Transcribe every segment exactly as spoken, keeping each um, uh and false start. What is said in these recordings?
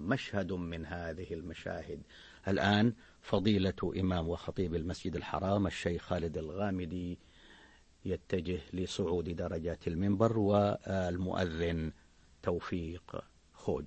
مشهد من هذه المشاهد. الآن فضيلة إمام وخطيب المسجد الحرام الشيخ خالد الغامدي يتجه لصعود درجات المنبر، والمؤذن توفيق خوج.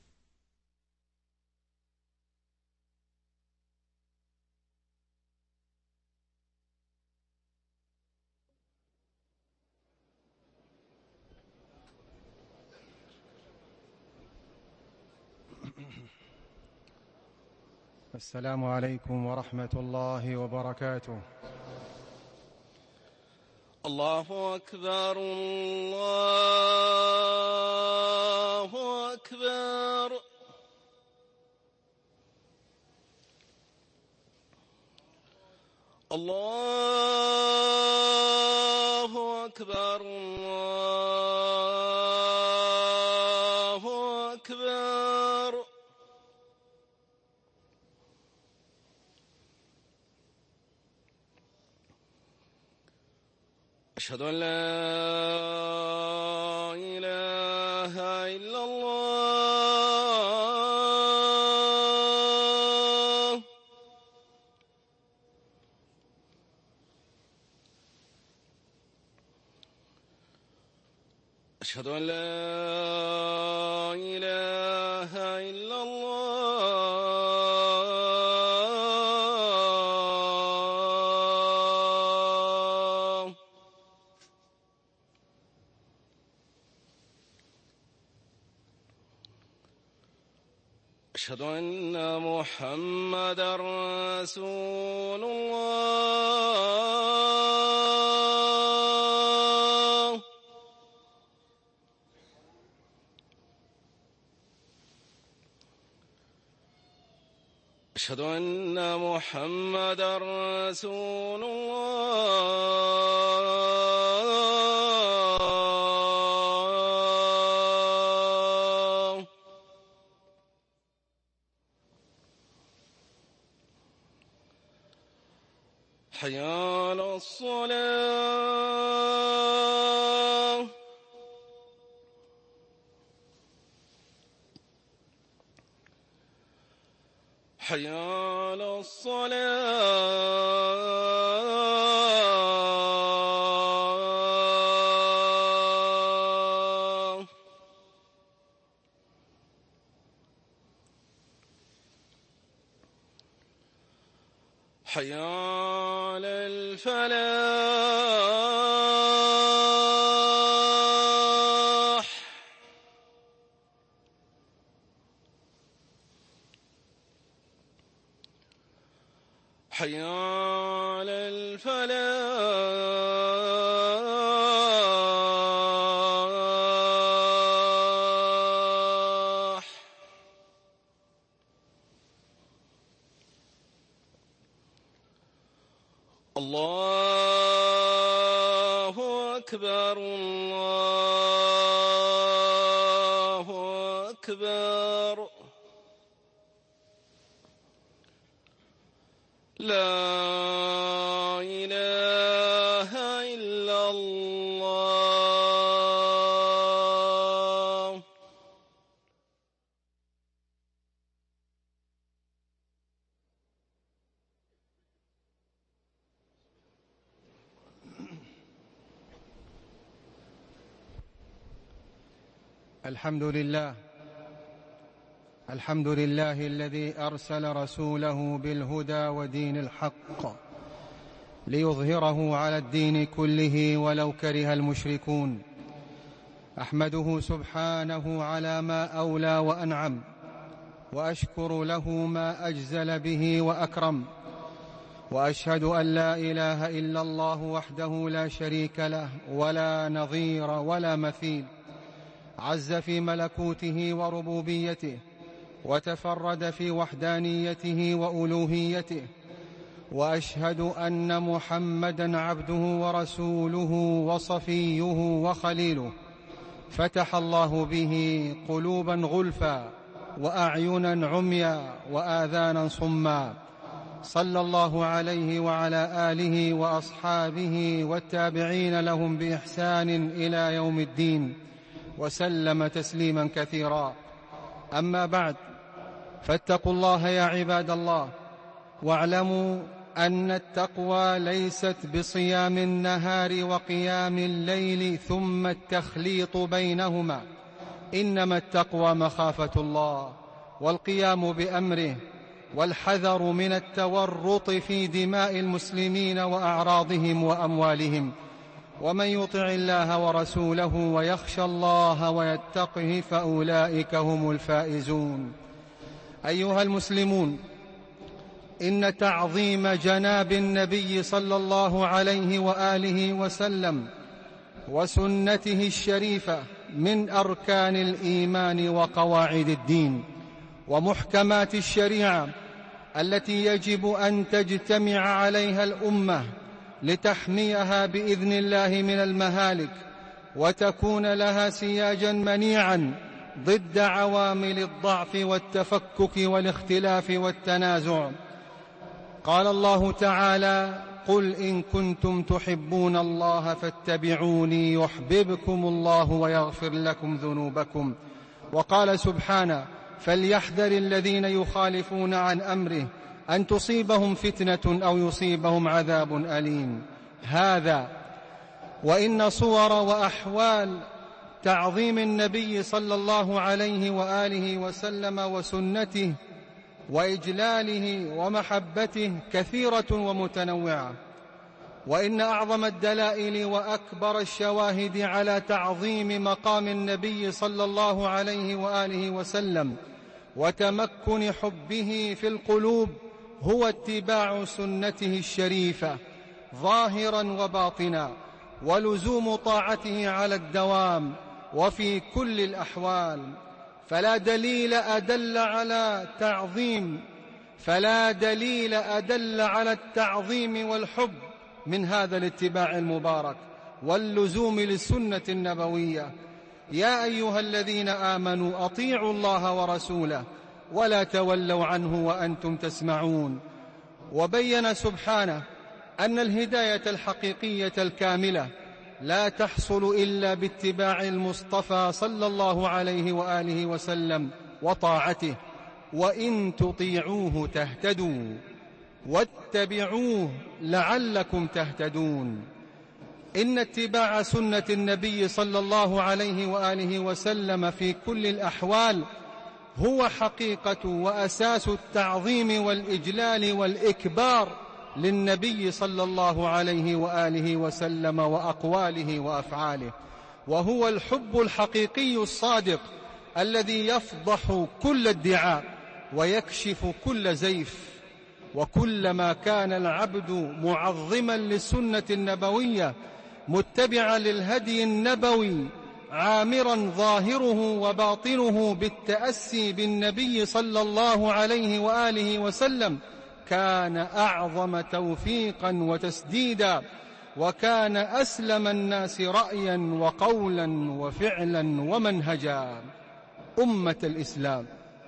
السلام عليكم ورحمة الله وبركاته. الله أكبر الله أكبر. الله أكبر الله أكبر. أشهد أن لا إله إلا الله. أشهد أن لا إله إلا الله. أشهد أن محمدًا رسول الله. أشهد أن محمدًا رسول الله. حي على الصلاة. حي على الصلاة. حي على الفلاح. حي على الفلاح. الله أكبر الله أكبر. لا إله إلا الله. الحمد لله الحمد لله الذي أرسل رسوله بالهدى ودين الحق ليظهره على الدين كله ولو كره المشركون. أحمده سبحانه على ما أولى وأنعم، وأشكر له ما أجزل به وأكرم، وأشهد أن لا إله إلا الله وحده لا شريك له ولا نظير ولا مثيل، عز في ملكوته وربوبيته، وتفرد في وحدانيته وألوهيته. وأشهد أن محمدًا عبده ورسوله وصفيه وخليله، فتح الله به قلوبا غلفا وأعينا عميا وآذانا صما. صلى الله عليه وعلى آله وأصحابه والتابعين لهم بإحسان إلى يوم الدين، وسلم تسليما كثيرا. أما بعد، فاتقوا الله يا عباد الله، واعلموا أن التقوى ليست بصيام النهار وقيام الليل ثم التخليط بينهما، إنما التقوى مخافة الله والقيام بأمره والحذر من التورط في دماء المسلمين وأعراضهم وأموالهم. ومن يطع الله ورسوله ويخشى الله ويتقه فأولئك هم الفائزون. أيها المسلمون، إن تعظيم جناب النبي صلى الله عليه وآله وسلم وسنته الشريفة من أركان الإيمان وقواعد الدين ومحكمات الشريعة التي يجب أن تجتمع عليها الأمة لتحميها بإذن الله من المهالك وتكون لها سياجا منيعا ضد عوامل الضعف والتفكك والاختلاف والتنازع. قال الله تعالى: قل إن كنتم تحبون الله فاتبعوني يحببكم الله ويغفر لكم ذنوبكم. وقال سبحانه: فليحذر الذين يخالفون عن أمره أن تصيبهم فتنة أو يصيبهم عذاب أليم. هذا وإن صور وأحوال تعظيم النبي صلى الله عليه وآله وسلم وسنته وإجلاله ومحبته كثيرة ومتنوعة، وإن أعظم الدلائل وأكبر الشواهد على تعظيم مقام النبي صلى الله عليه وآله وسلم وتمكن حبه في القلوب هو اتباع سنته الشريفة ظاهرا وباطنا، ولزوم طاعته على الدوام وفي كل الأحوال. فلا دليل أدل على تعظيم فلا دليل أدل على التعظيم والحب من هذا الاتباع المبارك واللزوم للسنة النبوية. يا أيها الذين آمنوا أطيعوا الله ورسوله ولا تولوا عنه وأنتم تسمعون. وبين سبحانه أن الهداية الحقيقية الكاملة لا تحصل إلا باتباع المصطفى صلى الله عليه وآله وسلم وطاعته، وإن تطيعوه تهتدوا واتبعوه لعلكم تهتدون. إن اتباع سنة النبي صلى الله عليه وآله وسلم في كل الأحوال هو حقيقة وأساس التعظيم والإجلال والإكبار للنبي صلى الله عليه وآله وسلم وأقواله وأفعاله، وهو الحب الحقيقي الصادق الذي يفضح كل ادعاء ويكشف كل زيف. وكلما كان العبد معظما للسنة النبوية متبعا للهدي النبوي عامرا ظاهره وباطنه بالتأسي بالنبي صلى الله عليه وآله وسلم كان أعظم توفيقا وتسديدا، وكان أسلم الناس رأيا وقولا وفعلا ومنهجا. أمة الإسلام،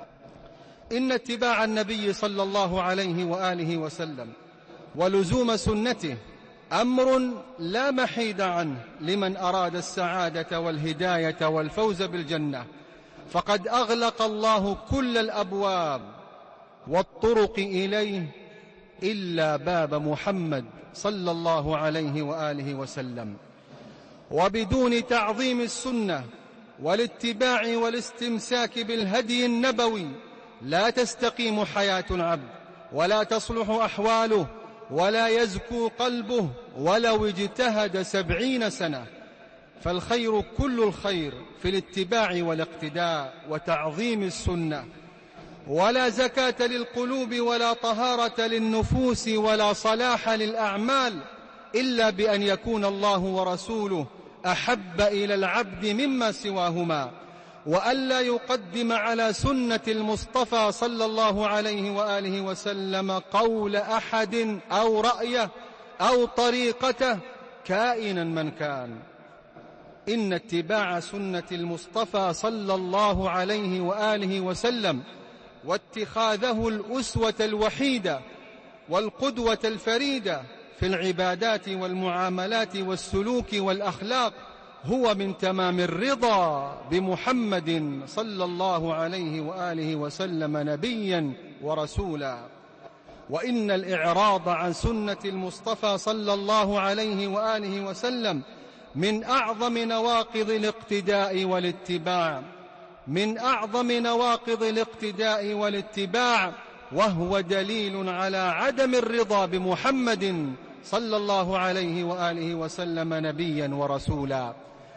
إن اتباع النبي صلى الله عليه وآله وسلم ولزوم سنته أمر لا محيد عنه لمن أراد السعادة والهداية والفوز بالجنة، فقد أغلق الله كل الأبواب والطرق إليه إلا باب محمد صلى الله عليه وآله وسلم. وبدون تعظيم السنة والاتباع والاستمساك بالهدي النبوي لا تستقيم حياة العبد ولا تصلح أحواله ولا يزكو قلبه ولو اجتهد سبعين سنة. فالخير كل الخير في الاتباع والاقتداء وتعظيم السنة، ولا زكاة للقلوب ولا طهارة للنفوس ولا صلاح للأعمال إلا بأن يكون الله ورسوله أحب إلى العبد مما سواهما، وألا يقدم على سنة المصطفى صلى الله عليه وآله وسلم قول أحد أو رأيه أو طريقته كائنا من كان. إن اتباع سنة المصطفى صلى الله عليه وآله وسلم واتخاذه الأسوة الوحيدة والقدوة الفريدة في العبادات والمعاملات والسلوك والأخلاق هو من تمام الرضا بمحمد صلى الله عليه وآله وسلم نبيا ورسولا. وإن الإعراض عن سنة المصطفى صلى الله عليه وآله وسلم من أعظم نواقض الاقتداء والاتباع من أعظم نواقض الاقتداء والاتباع وهو دليل على عدم الرضا بمحمد صلى الله عليه وآله وسلم نبيا ورسولا.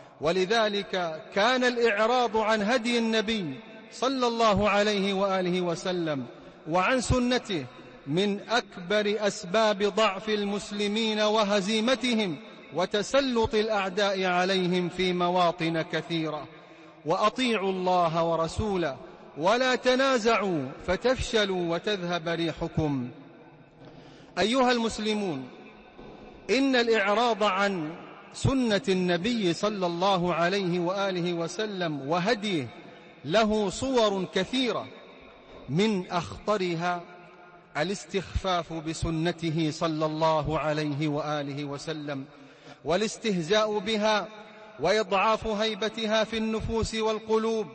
ولذلك كان الإعراض عن هدي النبي صلى الله عليه وآله وسلم وعن سنته من أكبر أسباب ضعف المسلمين وهزيمتهم وتسلط الأعداء عليهم في مواطن كثيرة. وأطيعوا الله ورسوله ولا تنازعوا فتفشلوا وتذهب ريحكم. أيها المسلمون، إن الإعراض عن سنة النبي صلى الله عليه وآله وسلم وهديه له صور كثيرة، من أخطرها الاستخفاف بسنته صلى الله عليه وآله وسلم والاستهزاء بها وإضعاف هيبتها في النفوس والقلوب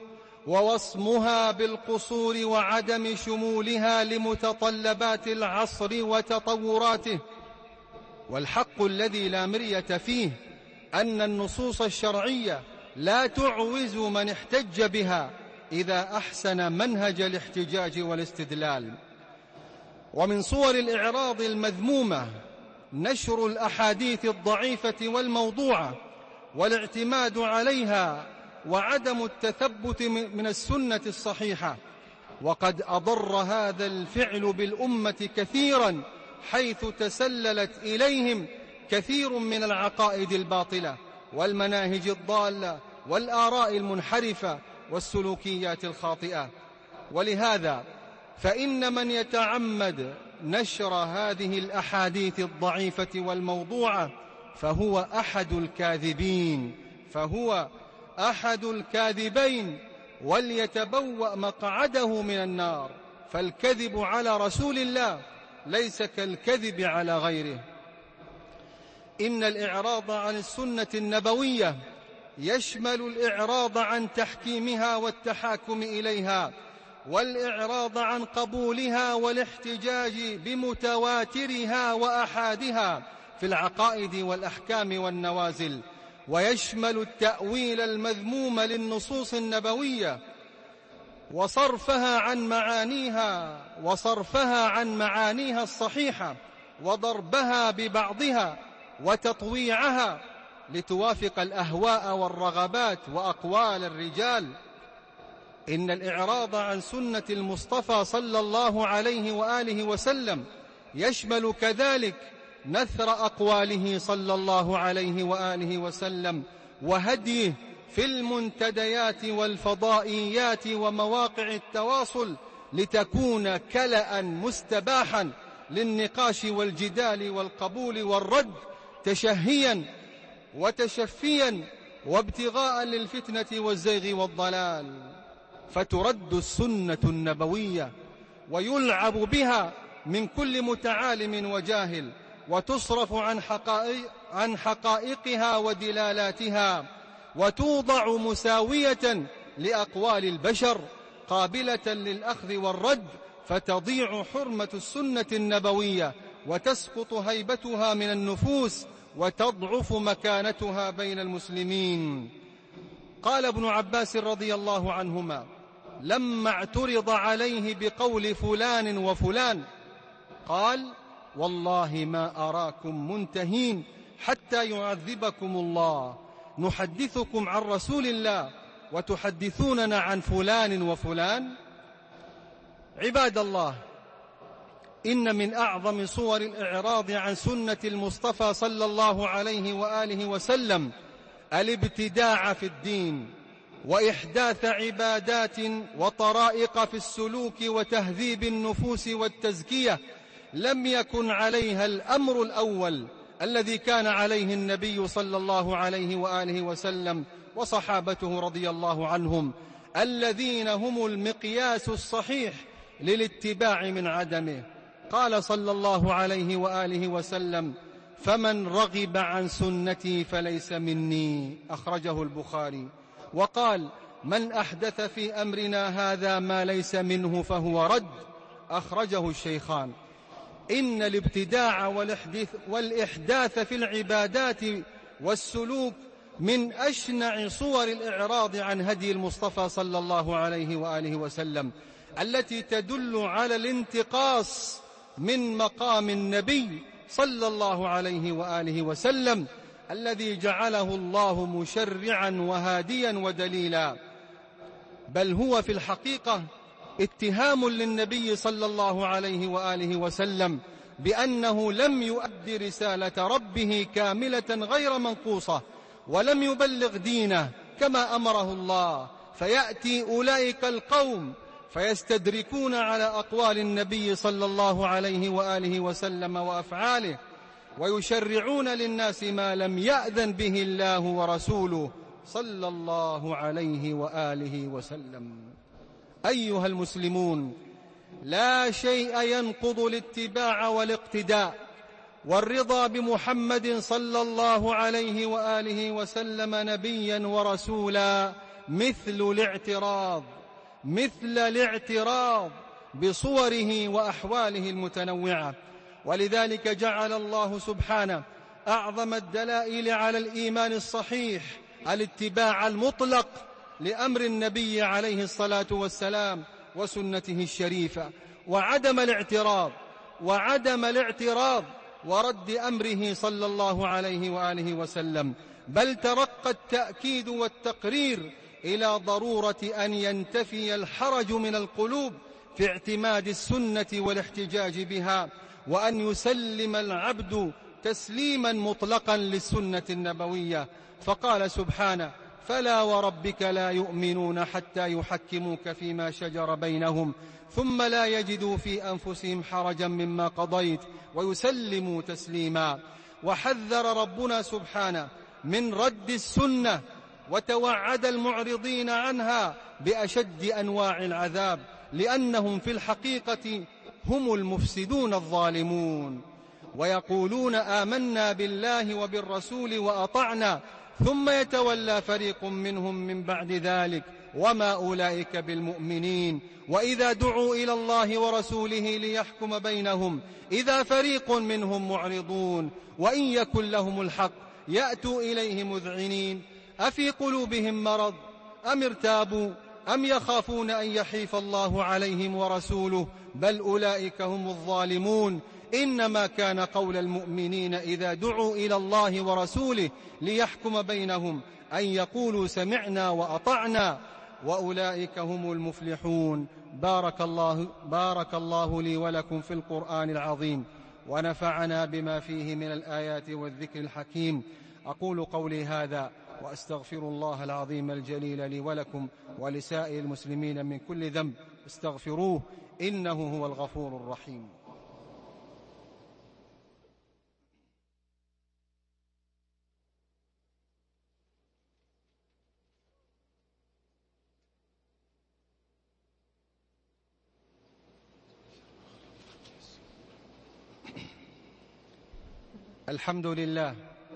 ووصمها بالقصور وعدم شمولها لمتطلبات العصر وتطوراته. والحق الذي لا مرية فيه أن النصوص الشرعية لا تعوز من احتج بها إذا أحسن منهج الاحتجاج والاستدلال. ومن صور الإعراض المذمومة نشر الأحاديث الضعيفة والموضوعة والاعتماد عليها وعدم التثبت من السنة الصحيحة. وقد أضر هذا الفعل بالأمة كثيرا، حيث تسللت إليهم كثير من العقائد الباطلة والمناهج الضالة والآراء المنحرفة والسلوكيات الخاطئة. ولهذا فإن من يتعمد نشر هذه الأحاديث الضعيفة والموضوعة فهو أحد الكاذبين فهو أحد الكاذبين وليتبوأ مقعده من النار. فالكذب على رسول الله ليس كالكذب على غيره. إن الإعراض عن السنة النبوية يشمل الإعراض عن تحكيمها والتحاكم إليها، والإعراض عن قبولها والاحتجاج بمتواترها وأحادها في العقائد والأحكام والنوازل، ويشمل التأويل المذموم للنصوص النبوية وصرفها عن معانيها وصرفها عن معانيها الصحيحة وضربها ببعضها وتطويعها لتوافق الأهواء والرغبات وأقوال الرجال. إن الإعراض عن سنة المصطفى صلى الله عليه وآله وسلم يشمل كذلك نثر أقواله صلى الله عليه وآله وسلم وهديه في المنتديات والفضائيات ومواقع التواصل لتكون كلأ مستباحا للنقاش والجدال والقبول والرد، تشهيا وتشفيا وابتغاء للفتنة والزيغ والضلال. فترد السنة النبوية ويلعب بها من كل متعالم وجاهل، وتصرف عن حقائق عن حقائقها ودلالاتها، وتوضع مساوية لأقوال البشر قابلة للأخذ والرد، فتضيع حرمة السنة النبوية وتسقط هيبتها من النفوس وتضعف مكانتها بين المسلمين. قال ابن عباس رضي الله عنهما لما اعترض عليه بقول فلان وفلان قال: والله ما أراكم منتهين حتى يعذبكم الله، نحدثكم عن رسول الله وتحدثوننا عن فلان وفلان. عباد الله، إن من أعظم صور الإعراض عن سنة المصطفى صلى الله عليه وآله وسلم الابتداع في الدين وإحداث عبادات وطرائق في السلوك وتهذيب النفوس والتزكية لم يكن عليها الأمر الأول الذي كان عليه النبي صلى الله عليه وآله وسلم وصحابته رضي الله عنهم، الذين هم المقياس الصحيح للاتباع من عدمه. قال صلى الله عليه وآله وسلم: فمن رغب عن سنتي فليس مني، أخرجه البخاري. وقال: من أحدث في أمرنا هذا ما ليس منه فهو رد، أخرجه الشيخان. إن الابتداع والإحداث في العبادات والسلوك من أشنع صور الإعراض عن هدي المصطفى صلى الله عليه وآله وسلم، التي تدل على الانتقاص من مقام النبي صلى الله عليه وآله وسلم، الذي جعله الله مشرعا وهاديا ودليلا. بل هو في الحقيقة اتهام للنبي صلى الله عليه وآله وسلم بأنه لم يؤدي رسالة ربه كاملة غير منقوصة، ولم يبلغ دينه كما أمره الله. فيأتي أولئك القوم فيستدركون على أقوال النبي صلى الله عليه وآله وسلم وأفعاله، ويشرعون للناس ما لم يأذن به الله ورسوله صلى الله عليه وآله وسلم. أيها المسلمون، لا شيء ينقض الاتباع والاقتداء والرضا بمحمد صلى الله عليه وآله وسلم نبيا ورسولا مثل الاعتراض مثل الاعتراض بصوره وأحواله المتنوعة. ولذلك جعل الله سبحانه أعظم الدلائل على الإيمان الصحيح الاتباع المطلق لأمر النبي عليه الصلاة والسلام وسنته الشريفة، وعدم الاعتراض وعدم الاعتراض ورد أمره صلى الله عليه وآله وسلم. بل ترقى التأكيد والتقرير إلى ضرورة أن ينتفي الحرج من القلوب في اعتماد السنة والاحتجاج بها، وأن يسلم العبد تسليما مطلقا للسنة النبوية. فقال سبحانه: فلا وربك لا يؤمنون حتى يحكموك فيما شجر بينهم ثم لا يجدوا في أنفسهم حرجا مما قضيت ويسلموا تسليما. وحذر ربنا سبحانه من رد السنة، وتوعد المعرضين عنها بأشد أنواع العذاب، لأنهم في الحقيقة هم المفسدون الظالمون. ويقولون آمنا بالله وبالرسول وأطعنا ثم يتولى فريق منهم من بعد ذلك وما أولئك بالمؤمنين، وإذا دعوا إلى الله ورسوله ليحكم بينهم إذا فريق منهم معرضون وإن يكن لهم الحق يأتوا إليه مذعنين أفي قلوبهم مرض أم ارتابوا أم يخافون أن يحيف الله عليهم ورسوله بل أولئك هم الظالمون. إنما كان قول المؤمنين إذا دعوا إلى الله ورسوله ليحكم بينهم أن يقولوا سمعنا وأطعنا وأولئك هم المفلحون. بارك الله, بارك الله لي ولكم في القرآن العظيم، ونفعنا بما فيه من الآيات والذكر الحكيم. أقول قولي هذا وأستغفر الله العظيم الجليل لي ولكم ولسائر المسلمين من كل ذنب، استغفروه إنه هو الغفور الرحيم. الحمد لله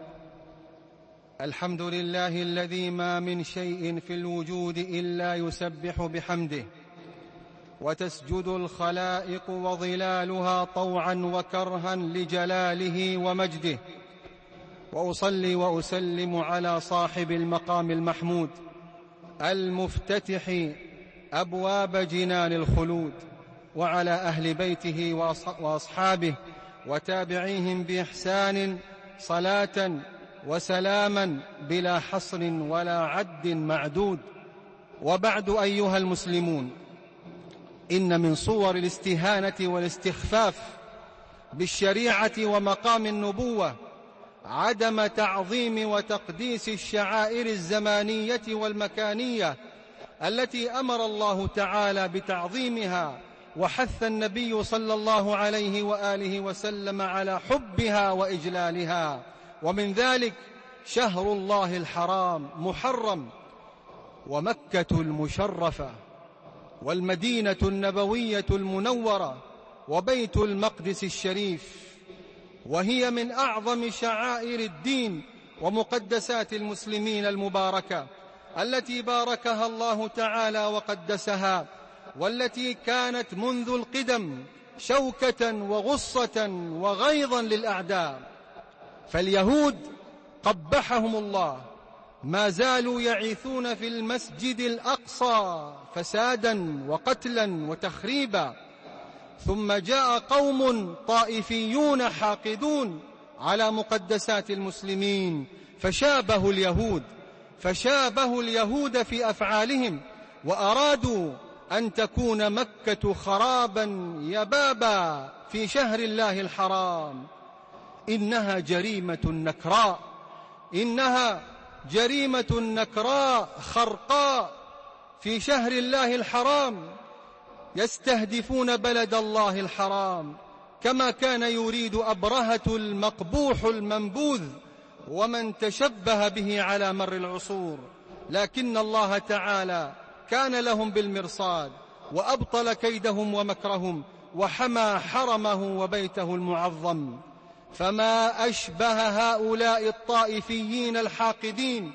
الحمد لله الذي ما من شيء في الوجود إلا يسبح بحمده، وتسجد الخلائق وظلالها طوعا وكرها لجلاله ومجده. وأصلي وأسلم على صاحب المقام المحمود المفتتح أبواب جنان الخلود، وعلى أهل بيته وأصحابه وتابعيهم بإحسان صلاة وسلاما بلا حصر ولا عد معدود. وبعد أيها المسلمون، إن من صور الاستهانة والاستخفاف بالشريعة ومقام النبوة عدم تعظيم وتقديس الشعائر الزمانية والمكانية التي أمر الله تعالى بتعظيمها، وحث النبي صلى الله عليه وآله وسلم على حبها وإجلالها. ومن ذلك شهر الله الحرام محرم، ومكة المشرفة، والمدينة النبوية المنورة، وبيت المقدس الشريف. وهي من أعظم شعائر الدين ومقدسات المسلمين المباركة التي باركها الله تعالى وقدسها، والتي كانت منذ القدم شوكة وغصة وغيظا للأعداء. فاليهود قبحهم الله ما زالوا يعيثون في المسجد الأقصى فسادا وقتلا وتخريبا، ثم جاء قوم طائفيون حاقدون على مقدسات المسلمين فشابهوا اليهود فشابهوا اليهود في أفعالهم، وأرادوا أن تكون مكة خرابا يبابا في شهر الله الحرام. إنها جريمة نكراء، إنها جريمة نكراء خرقاء في شهر الله الحرام، يستهدفون بلد الله الحرام كما كان يريد أبرهة المقبوح المنبوذ ومن تشبه به على مر العصور. لكن الله تعالى كان لهم بالمرصاد وأبطل كيدهم ومكرهم وحمى حرمه وبيته المعظم. فما أشبه هؤلاء الطائفيين الحاقدين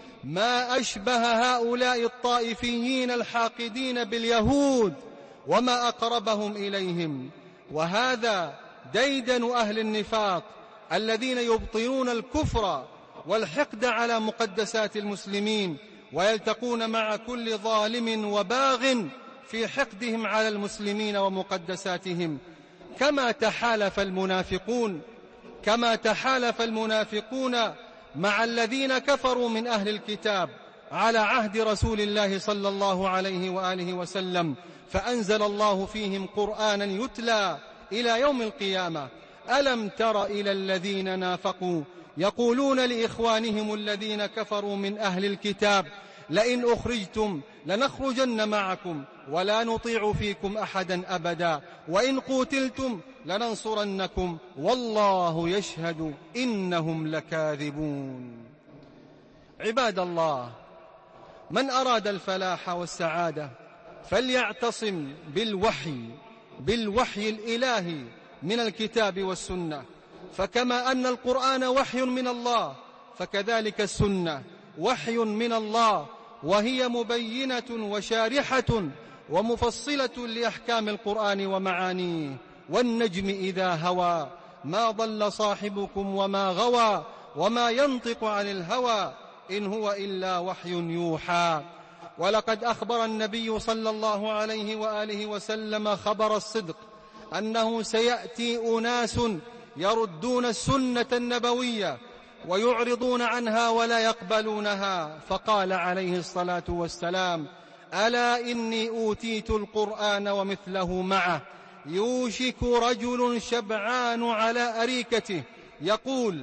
ما أشبه هؤلاء الطائفيين الحاقدين باليهود وما أقربهم إليهم. وهذا ديدن أهل النفاق الذين يبطنون الكفر والحقد على مقدسات المسلمين، ويلتقون مع كل ظالم وباغ في حقدهم على المسلمين ومقدساتهم. كما تحالف المنافقون كما تحالف المنافقون مع الذين كفروا من أهل الكتاب على عهد رسول الله صلى الله عليه وآله وسلم، فأنزل الله فيهم قرآنا يتلى إلى يوم القيامة. ألم تر إلى الذين نافقوا يقولون لإخوانهم الذين كفروا من أهل الكتاب لئن أخرجتم لنخرجن معكم ولا نطيع فيكم أحدا أبدا وإن قوتلتم لننصرنكم والله يشهد إنهم لكاذبون. عباد الله، من أراد الفلاح والسعادة فليعتصم بالوحي بالوحي الإلهي من الكتاب والسنة، فكما أن القرآن وحي من الله فكذلك السنة وحي من الله، وهي مبينة وشارحة ومفصلة لأحكام القرآن ومعانيه. والنجم إذا هوى ما ضل صاحبكم وما غوى وما ينطق عن الهوى إن هو إلا وحي يوحى. ولقد أخبر النبي صلى الله عليه وآله وسلم خبر الصدق أنه سيأتي أناس يردون السنة النبوية ويعرضون عنها ولا يقبلونها، فقال عليه الصلاة والسلام: ألا إني أوتيت القرآن ومثله معه، يوشك رجل شبعان على أريكته يقول: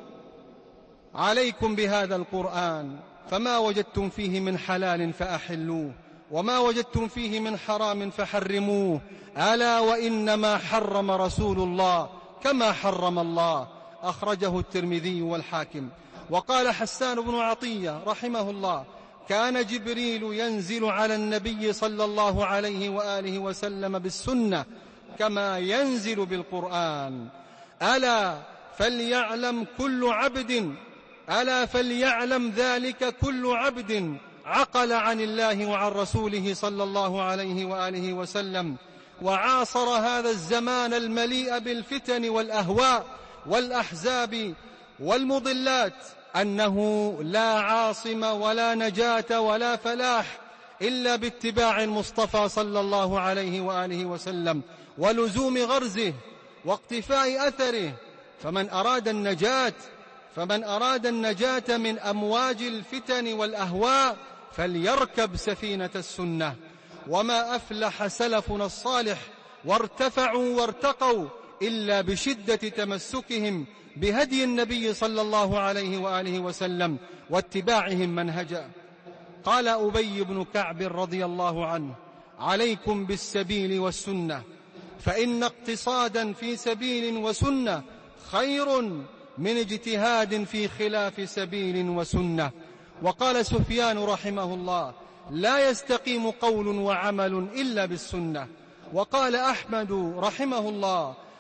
عليكم بهذا القرآن، فما وجدتم فيه من حلال فأحلوه وما وجدتم فيه من حرام فحرموه، ألا وإنما حرم رسول الله كما حرم الله. أخرجه الترمذي والحاكم. وقال حسان بن عطية رحمه الله: كان جبريل ينزل على النبي صلى الله عليه وآله وسلم بالسنة كما ينزل بالقرآن. ألا فليعلم كل عبد ألا فليعلم ذلك كل عبد عقل عن الله وعن رسوله صلى الله عليه وآله وسلم، وعاصر هذا الزمان المليء بالفتن والأهواء والأحزاب والمضلات، أنه لا عاصم ولا نجاة ولا فلاح إلا باتباع المصطفى صلى الله عليه وآله وسلم ولزوم غرزه واقتفاء أثره. فمن أراد النجاة فمن أراد النجاة من أمواج الفتن والأهواء فليركب سفينة السنة. وما أفلح سلفنا الصالح وارتفعوا وارتقوا إلا بشدة تمسكهم بهدي النبي صلى الله عليه وآله وسلم واتباعهم منهجا. قال أبي بن كعب رضي الله عنه: عليكم بالسبيل والسنة، فإن اقتصادا في سبيل وسنة خير من اجتهاد في خلاف سبيل وسنة. وقال سفيان رحمه الله: لا يستقيم قول وعمل إلا بالسنة. وقال أحمد رحمه الله: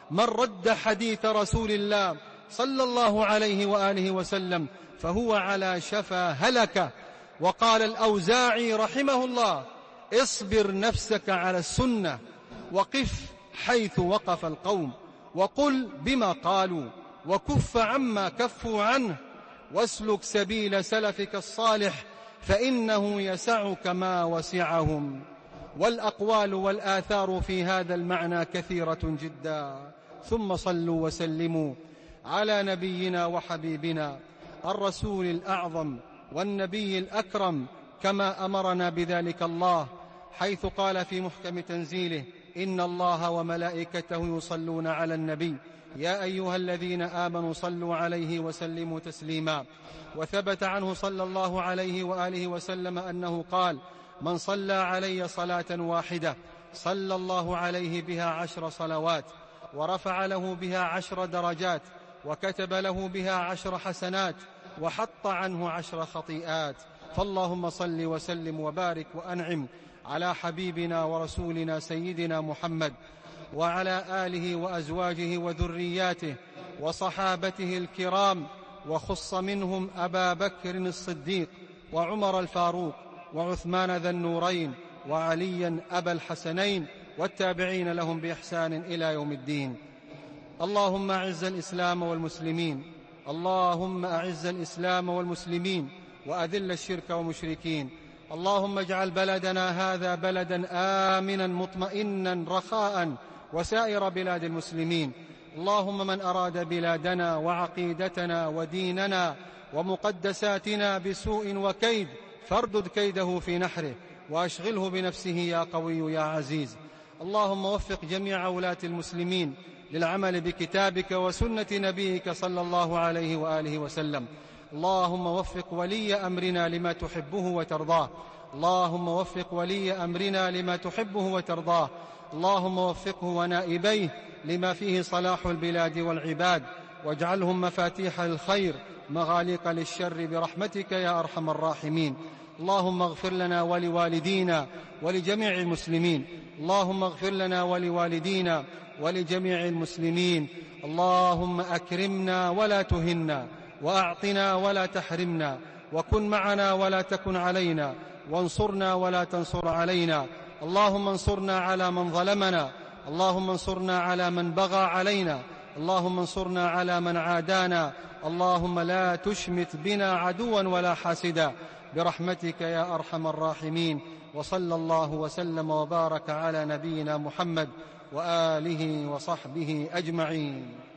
من رد حديث رسول الله صلى الله عليه وآله وسلم فهو على شفا هلكة. وقال الأوزاعي رحمه الله: اصبر نفسك على السنة وقف حيث وقف القوم، وقل بما قالوا، وكف عما كفوا عنه، واسلك سبيل سلفك الصالح فإنه يسعك ما وسعهم. والأقوال والآثار في هذا المعنى كثيرة جدا. ثم صلوا وسلموا على نبينا وحبيبنا الرسول الأعظم والنبي الأكرم كما أمرنا بذلك الله، حيث قال في محكم تنزيله: إن الله وملائكته يصلون على النبي يا أيها الذين آمنوا صلوا عليه وسلموا تسليما. وثبت عنه صلى الله عليه وآله وسلم أنه قال: من صلى علي صلاة واحدة صلى الله عليه بها عشر صلوات، ورفع له بها عشر درجات، وكتب له بها عشر حسنات، وحط عنه عشر خطيئات. فاللهم صل وسلم وبارك وأنعم على حبيبنا ورسولنا سيدنا محمد وعلى آله وأزواجه وذرياته وصحابته الكرام، وخص منهم أبا بكر الصديق وعمر الفاروق وعثمان ذا النورين وعليا أبا الحسنين، والتابعين لهم بإحسان إلى يوم الدين. اللهم أعز الإسلام والمسلمين، اللهم أعز الإسلام والمسلمين وأذل الشرك والمشركين. اللهم اجعل بلدنا هذا بلدا آمنا مطمئنا رخاء وسائر بلاد المسلمين. اللهم من أراد بلادنا وعقيدتنا وديننا ومقدساتنا بسوء وكيد فاردد كيده في نحره وأشغله بنفسه يا قوي يا عزيز. اللهم وفق جميع ولاة المسلمين للعمل بكتابك وسنة نبيك صلى الله عليه وآله وسلم. اللهم وفق ولي أمرنا لما تحبه وترضاه، اللهم وفق ولي أمرنا لما تحبه وترضاه، اللهم وفقه ونائبيه لما فيه صلاح البلاد والعباد، واجعلهم مفاتيح للخير مغاليق للشر برحمتك يا أرحم الراحمين. اللهم اغفر لنا ولوالدينا ولجميع المسلمين، اللهم اغفر لنا ولوالدينا ولجميع المسلمين. اللهم أكرمنا ولا تهنا، وأعطنا ولا تحرمنا، وكن معنا ولا تكن علينا، وانصرنا ولا تنصر علينا. اللهم انصرنا على من ظلمنا، اللهم انصرنا على من بغى علينا، اللهم انصرنا على من عادانا. اللهم لا تشمت بنا عدوا ولا حاسدا برحمتك يا أرحم الراحمين. وصلى الله وسلم وبارك على نبينا محمد وآله وصحبه أجمعين.